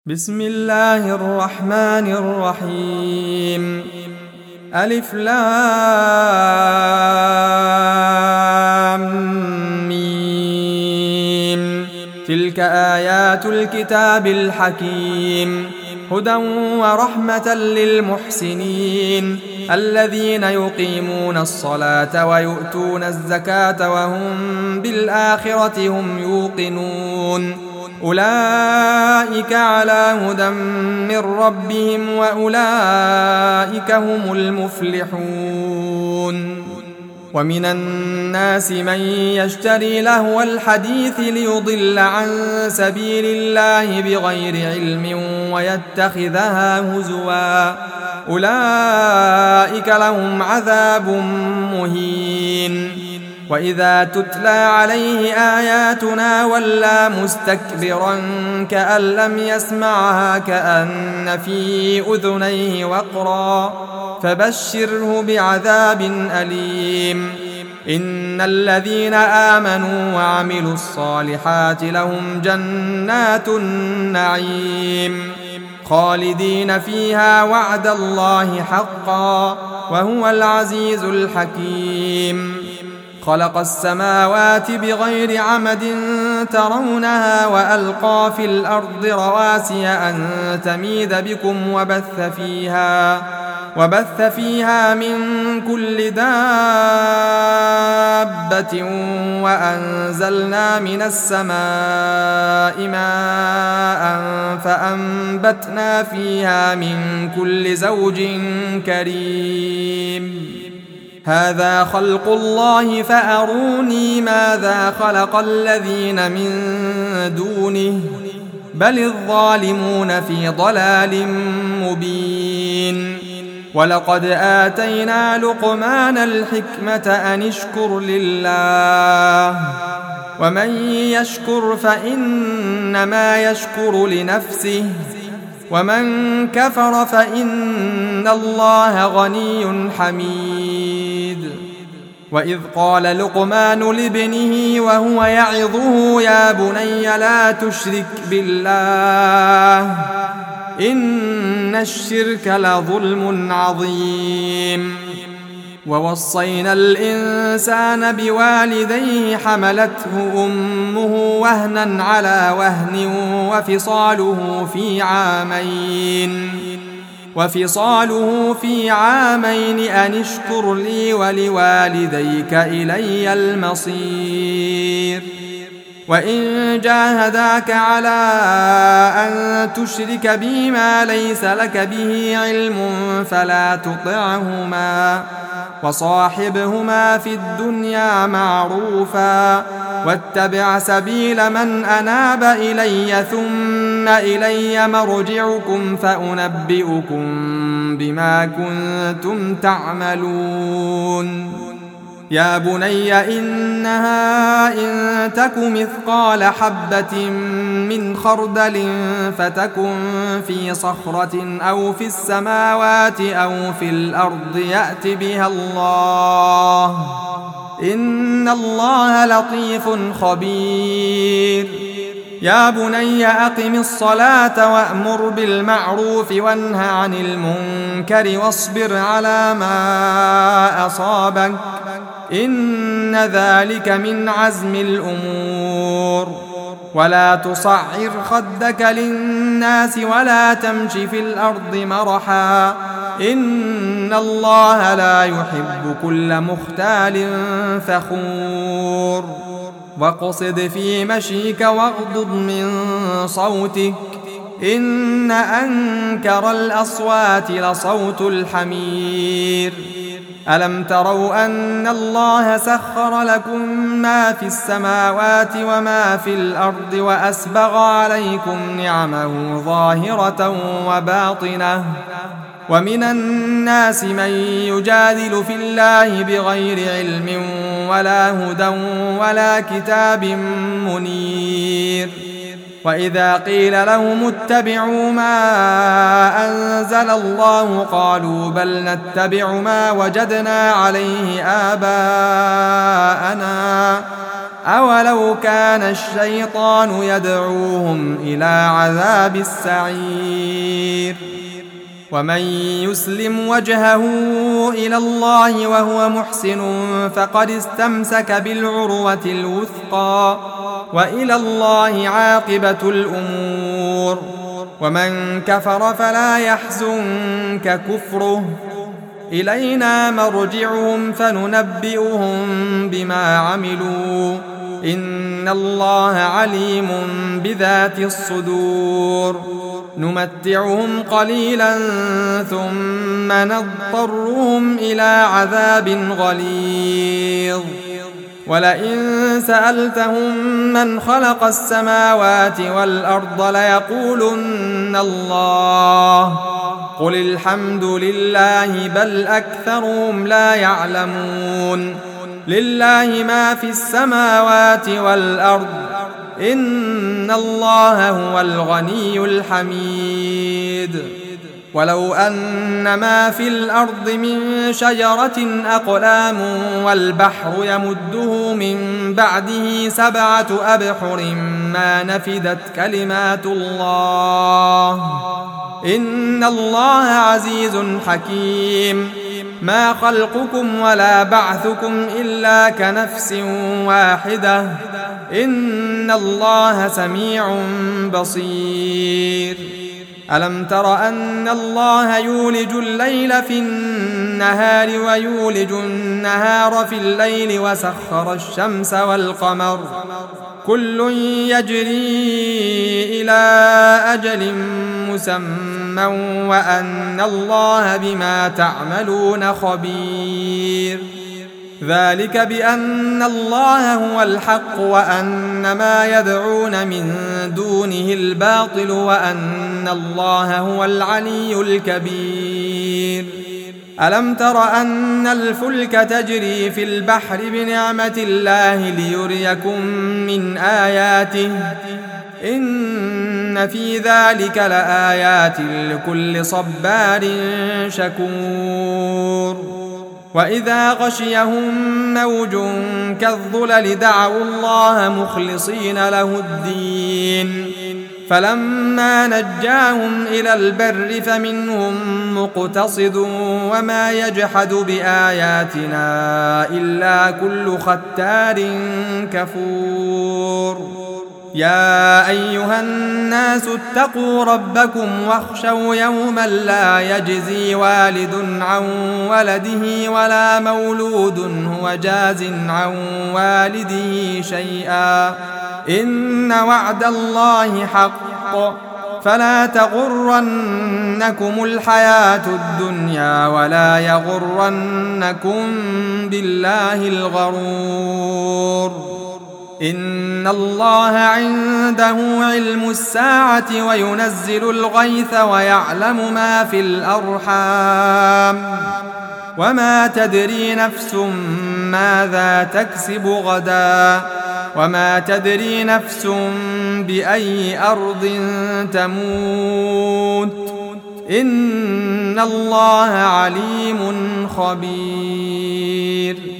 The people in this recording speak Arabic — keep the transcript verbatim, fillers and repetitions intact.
بسم الله الرحمن الرحيم. ألف لام ميم. تلك آيات الكتاب الحكيم، هدى ورحمة للمحسنين الذين يقيمون الصلاة ويؤتون الزكاة وهم بالآخرة هم يوقنون. أولئك على هدى من ربهم وأولئك هم المفلحون. ومن الناس من يشتري لهو الحديث ليضل عن سبيل الله بغير علم ويتخذها هزوا، أولئك لهم عذاب مهين. وإذا تتلى عليه آياتنا ولى مستكبرا كأن لم يسمعها كأن في أذنيه وقرا، فبشره بعذاب أليم. إن الذين آمنوا وعملوا الصالحات لهم جنات النعيم خالدين فيها وعد الله حقا وهو العزيز الحكيم. خلق السماوات بغير عمد ترونها وألقى في الأرض رواسي أن تميد بكم وبث فيها وبث فيها من كل دابة وأنزلنا من السماء ماء فأنبتنا فيها من كل زوج كريم. هذا خلق الله فأروني ماذا خلق الذين من دونه بل الظالمون في ضلال مبين. ولقد آتينا لقمان الحكمة أن اشكر لله ومن يشكر فإنما يشكر لنفسه ومن كفر فإن الله غني حميد. وإذ قال لقمان لابنه وهو يعظه يا بني لا تشرك بالله إن الشرك لظلم عظيم. ووصينا الإنسان بوالديه حملته أمه وهنا على وهن وفصاله في عامين وفصاله في عامين أن اشكر لي ولوالديك إلي المصير. وإن جاهداك على أن تشرك بي ما ليس لك به علم فلا تطعهما وصاحبهما في الدنيا معروفا واتبع سبيل من أناب إلي ثم إلي مرجعكم فأنبئكم بما كنتم تعملون. يا بني إنها إن تك مثقال حبة من خردل فتكن في صخرة أو في السماوات أو في الأرض يأت بها الله إن الله لطيف خبير. يا بني أقم الصلاة وأمر بالمعروف وانه عن المنكر واصبر على ما أصابك إن ذلك من عزم الأمور. ولا تصعر خدك للناس ولا تمش في الأرض مرحا إن الله لا يحب كل مختال فخور. واقصد في مشيك واغضض من صوتك إن أنكر الأصوات لصوت الحمير. ألم تروا أن الله سخر لكم ما في السماوات وما في الأرض وأسبغ عليكم نعمه ظاهرة وباطنة ومن الناس من يجادل في الله بغير علم ولا هدى ولا كتاب منير. وإذا قيل لهم اتبعوا ما أنزل الله قالوا بل نتبع ما وجدنا عليه آباءنا أولو كان الشيطان يدعوهم إلى عذاب السعير ومن يسلم وجهه إلى الله وهو محسن فقد استمسك بالعروة الوثقى وإلى الله عاقبة الأمور ومن كفر فلا يحزنك كفره إلينا مرجعهم فننبئهم بما عملوا إن الله عليم بذات الصدور نمتعهم قليلا ثم نضطرهم إلى عذاب غليظ ولئن سألتهم من خلق السماوات والأرض ليقولن الله قل الحمد لله بل أكثرهم لا يعلمون لله ما في السماوات والأرض إن الله هو الغني الحميد ولو أن ما في الأرض من شجرة أقلام والبحر يمده من بعده سبعة أبحر ما نفدت كلمات الله إن الله عزيز حكيم ما خلقكم ولا بعثكم إلا كنفس واحدة إن الله سميع بصير ألم تر أن الله يولج الليل في النهار ويولج النهار في الليل وسخر الشمس والقمر كل يجري إلى أجل مسمى وأن الله بما تعملون خبير ذلك بأن الله هو الحق وأن ما يدعون من دونه الباطل وأن الله هو العلي الكبير ألم تر أن الفلك تجري في البحر بنعمة الله ليريكم من آياته إن في ذلك لآيات لكل صبار شكور وإذا غشيهم موج كالظلل دعوا الله مخلصين له الدين فلما نجاهم إلى البر فمنهم مقتصد وما يجحد بآياتنا إلا كل ختار كفور يا أيها الناس اتقوا ربكم واخشوا يوما لا يجزي والد عن ولده ولا مولود هو جاز عن والده شيئا إن وعد الله حق فلا تغرنكم الحياة الدنيا ولا يغرنكم بالله الغرور إن الله عنده علم الساعة وينزل الغيث ويعلم ما في الأرحام وما تدري نفس ماذا تكسب غدا وما تدري نفس بأي أرض تموت إن الله عليم خبير